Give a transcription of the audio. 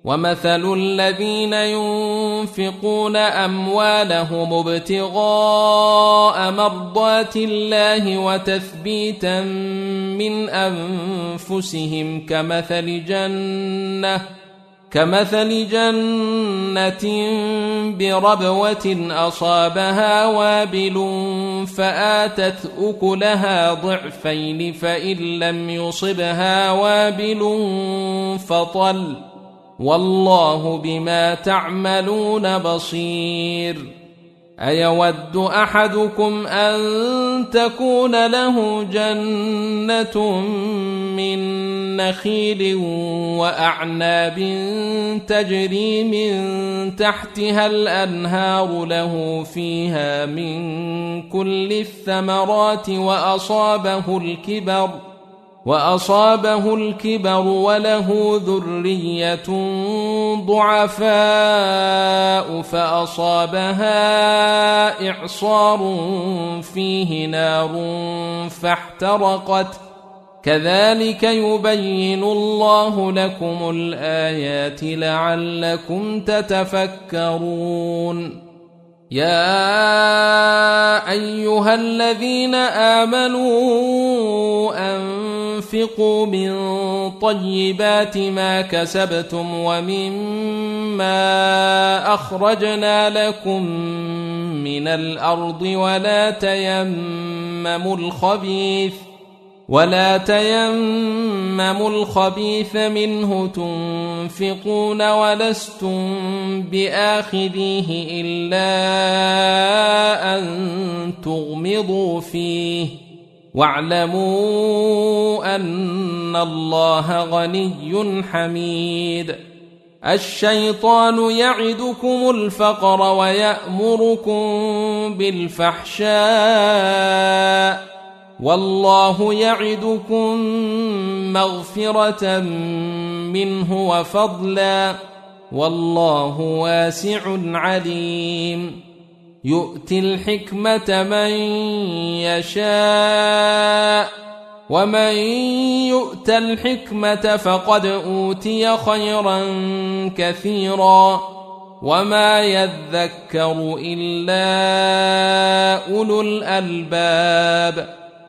ومثل الذين ينفقون أموالهم ابتغاء مرضات الله وتثبيتا من أنفسهم كمثل جنة بربوة أصابها وابل فآتت أكلها ضعفين فإن لم يصبها وابل فطل والله بما تعملون بصير. أيود أحدكم أن تكون له جنة من نخيل وأعناب تجري من تحتها الأنهار له فيها من كل الثمرات وأصابه الكبر وله ذرية ضعفاء فأصابها إعصار فيه نار فاحترقت كذلك يبين الله لكم الآيات لعلكم تتفكرون. يا أيها الذين آمنوا أنفقوا من طيبات ما كسبتم ومما أخرجنا لكم من الأرض ولا تيمموا الخبيث منه تنفقون ولستم بآخذيه إلا أن تغمضوا فيه واعلموا أن الله غني حميد. الشيطان يعدكم الفقر ويأمركم بالفحشاء والله يعدكم مغفرة منه وفضلا والله واسع عليم. يؤتي الحكمة من يشاء ومن يؤت الحكمة فقد أوتي خيرا كثيرا وما يذكر إلا أولو الألباب.